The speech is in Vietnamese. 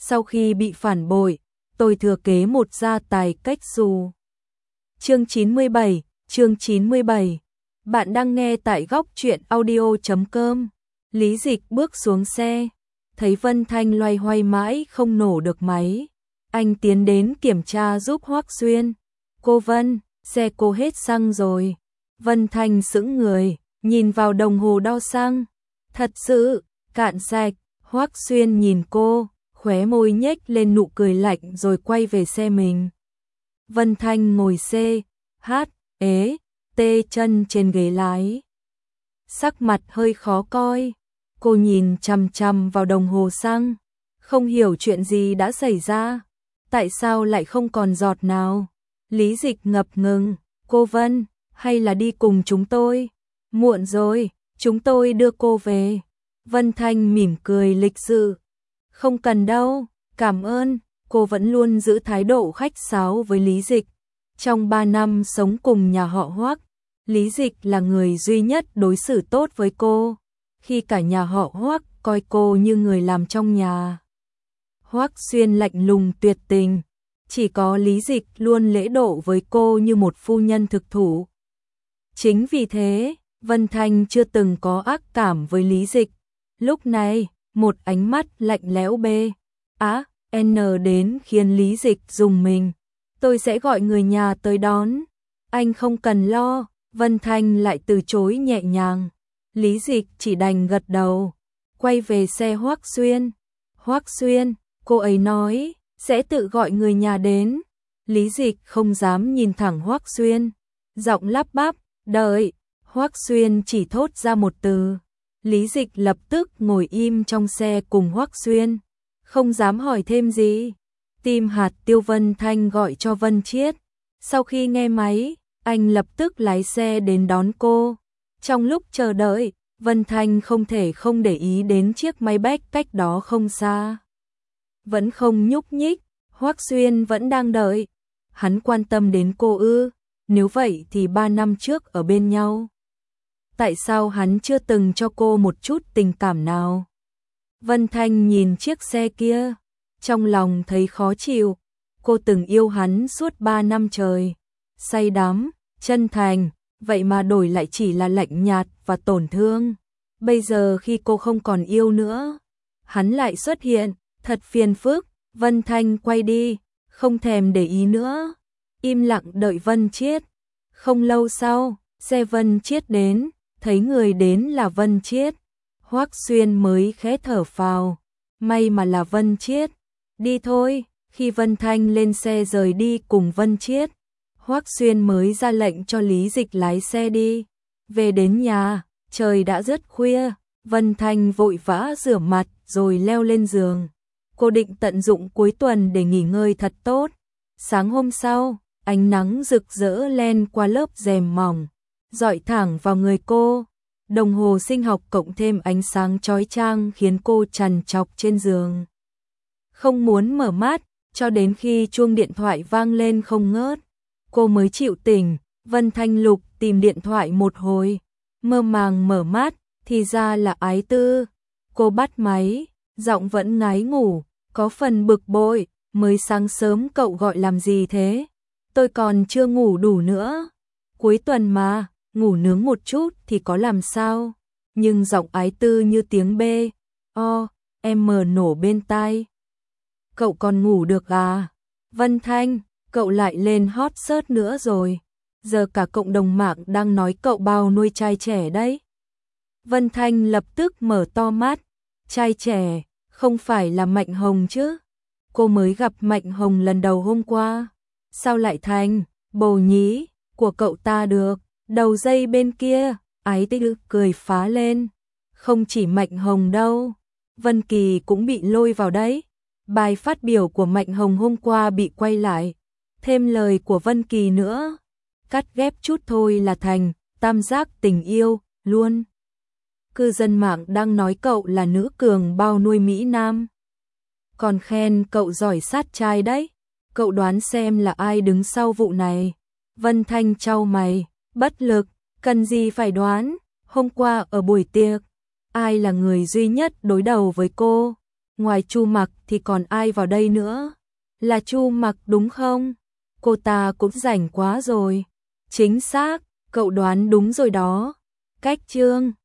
Sau khi bị phản bội, tôi thừa kế một gia tài cách xù. Chương 97. Bạn đang nghe tại góc truyện audio.com. Lý Dịch bước xuống xe, thấy Vân Thanh loay hoay mãi không nổ được máy. Anh tiến đến kiểm tra giúp Hoắc Xuyên. Cô Vân, xe cô hết xăng rồi. Vân Thanh sững người, nhìn vào đồng hồ đo xăng. Thật sự, cạn sạch. Hoắc Xuyên nhìn cô, khóe môi nhếch lên nụ cười lạnh rồi quay về xe mình. Vân Thanh ngồi tê chân trên ghế lái. Sắc mặt hơi khó coi, cô nhìn chằm chằm vào đồng hồ xăng, không hiểu chuyện gì đã xảy ra, tại sao lại không còn giọt nào. Lý Dịch ngập ngừng, cô Vân, hay là đi cùng chúng tôi? Muộn rồi, chúng tôi đưa cô về. Vân Thanh mỉm cười lịch sự. Không cần đâu, cảm ơn. Cô vẫn luôn giữ thái độ khách sáo với Lý Dịch. Trong 3 năm sống cùng nhà họ Hoắc, Lý Dịch là người duy nhất đối xử tốt với cô, khi cả nhà họ Hoắc coi cô như người làm trong nhà. Hoắc Xuyên lạnh lùng tuyệt tình, chỉ có Lý Dịch luôn lễ độ với cô như một phu nhân thực thụ. Chính vì thế, Vân Thanh chưa từng có ác cảm với Lý Dịch. Lúc này, một ánh mắt lạnh lẽo B.A.N đến khiến Lý Dịch rùng mình. Tôi sẽ gọi người nhà tới đón. Anh không cần lo. Vân Thanh lại từ chối nhẹ nhàng. Lý Dịch chỉ đành gật đầu. Quay về xe Hoắc Xuyên. Hoắc Xuyên, cô ấy nói, sẽ tự gọi người nhà đến. Lý Dịch không dám nhìn thẳng Hoắc Xuyên. Giọng lắp bắp, đợi. Hoắc Xuyên chỉ thốt ra một từ. Lý Dịch lập tức ngồi im trong xe cùng Hoắc Xuyên. Không dám hỏi thêm gì. Tim hạt tiêu. Vân Thanh gọi cho Vân Chiết. Sau khi nghe máy, anh lập tức lái xe đến đón cô. Trong lúc chờ đợi, Vân Thanh không thể không để ý đến chiếc máy bách cách đó không xa. Vẫn không nhúc nhích, Hoắc Xuyên vẫn đang đợi. Hắn quan tâm đến cô ư? Nếu vậy thì 3 năm trước ở bên nhau, tại sao hắn chưa từng cho cô một chút tình cảm nào? Vân Thanh nhìn chiếc xe kia, trong lòng thấy khó chịu. Cô từng yêu hắn suốt 3 năm trời, say đắm, chân thành, vậy mà đổi lại chỉ là lạnh nhạt và tổn thương. Bây giờ khi cô không còn yêu nữa, hắn lại xuất hiện, thật phiền phức. Vân Thanh quay đi, không thèm để ý nữa, im lặng đợi Vân Chiết. Không lâu sau, xe Vân Chiết đến, thấy người đến là Vân Chiết. Hoắc Xuyên mới khẽ thở phào, may mà là Vân Chiết. Đi thôi. Khi Vân Thanh lên xe rời đi cùng Vân Chiết, Hoắc Xuyên mới ra lệnh cho Lý Dịch lái xe đi. Về đến nhà, trời đã rất khuya, Vân Thanh vội vã rửa mặt rồi leo lên giường. Cô định tận dụng cuối tuần để nghỉ ngơi thật tốt. Sáng hôm sau, ánh nắng rực rỡ len qua lớp rèm mỏng, rọi thẳng vào người cô. Đồng hồ sinh học cộng thêm ánh sáng chói chang khiến cô trằn trọc trên giường, không muốn mở mắt, cho đến khi chuông điện thoại vang lên không ngớt, cô mới chịu tỉnh. Vân Thanh lục tìm điện thoại một hồi, mơ màng mở mắt, thì ra là Ái Tư. Cô bắt máy, giọng vẫn ngái ngủ, có phần bực bội, mới sáng sớm cậu gọi làm gì thế? Tôi còn chưa ngủ đủ nữa. Cuối tuần mà, ngủ nướng một chút thì có làm sao? Nhưng giọng Ái Tư như tiếng B.O.M nổ bên tai. Cậu còn ngủ được à? Vân Thanh, cậu lại lên hot search nữa rồi. Giờ cả cộng đồng mạng đang nói cậu bao nuôi trai trẻ đấy. Vân Thanh lập tức mở to mắt. Trai trẻ, không phải là Mạnh Hồng chứ? Cô mới gặp Mạnh Hồng lần đầu hôm qua. Sao lại thành bồ nhí của cậu ta được? Đầu dây bên kia, Ái Tư cười phá lên. Không chỉ Mạnh Hồng đâu, Vân Kỳ cũng bị lôi vào đấy. Bài phát biểu của Mạnh Hồng hôm qua bị quay lại, thêm lời của Vân Kỳ nữa. Cắt ghép chút thôi là thành tam giác tình yêu luôn. Cư dân mạng đang nói cậu là nữ cường bao nuôi Mỹ Nam, còn khen cậu giỏi sát trai đấy. Cậu đoán xem là ai đứng sau vụ này? Vân Thanh chau mày, bất lực. Cần gì phải đoán? Hôm qua ở buổi tiệc, ai là người duy nhất đối đầu với cô? ngoài Chu Mặc thì còn ai vào đây nữa? Là Chu Mặc đúng không? Cô ta cũng rảnh quá rồi. Chính xác, cậu đoán đúng rồi đó. Cách Trương